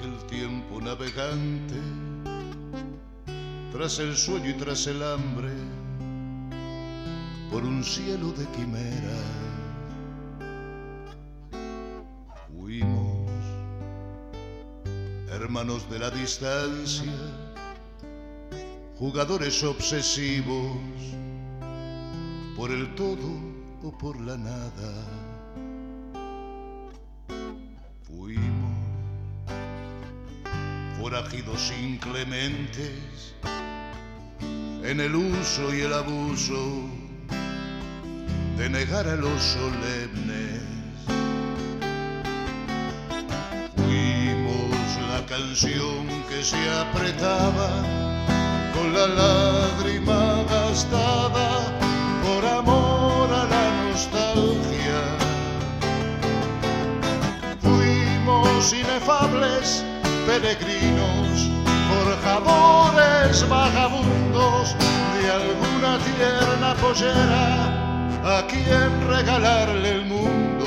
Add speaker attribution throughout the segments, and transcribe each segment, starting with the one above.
Speaker 1: el tiempo navegante, tras el sueño y tras el hambre, por un cielo de quimera. Fuimos hermanos de la distancia, jugadores obsesivos, por el todo o por la nada. Fuimos forajidos inclementes en el uso y el abuso de negar a los solemnes. Fuimos la canción que se apretaba con la lágrima gastada por amor a la nostalgia. Fuimos inefables peregrinos, forjadores vagabundos de alguna tierna pollera a quien regalarle el mundo.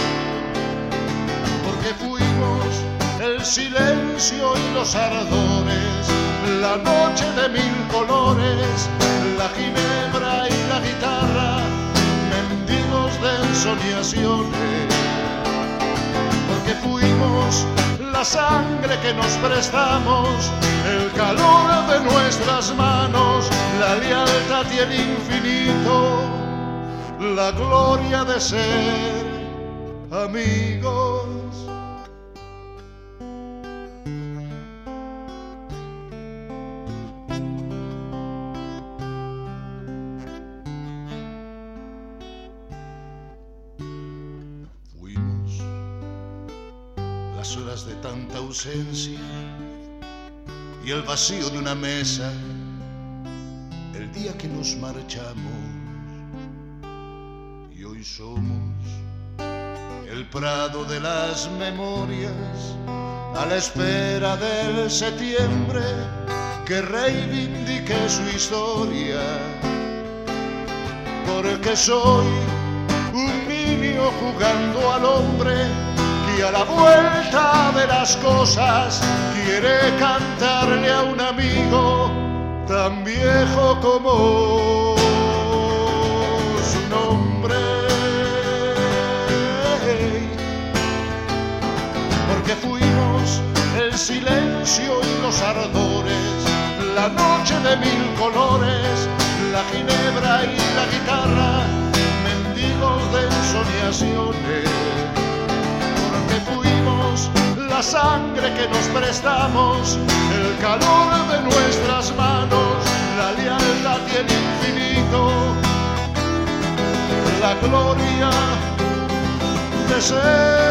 Speaker 1: Porque fuimos el silencio y los ardores, la noche de mil colores, la ginebra y la guitarra, mendigos de ensoñaciones. Porque fuimos la sangre que nos prestamos, el calor de nuestras manos, la lealtad y el infinito, la gloria de ser amigos. Fuimos las horas de tanta ausencia y el vacío de una mesa, el día que nos marchamos. Y hoy somos el prado de las memorias, a la espera del septiembre que reivindique su historia. Porque soy un niño jugando al hombre que a la vuelta de las cosas quiere cantarle a un amigo tan viejo como su nombre. Porque fuimos el silencio y los ardores, la noche de mil colores, la ginebra y la guitarra, mendigos de ensoñaciones. Porque fuimos la sangre que nos prestamos, el calor de nuestras manos, la lealtad y el infinito, la gloria de ser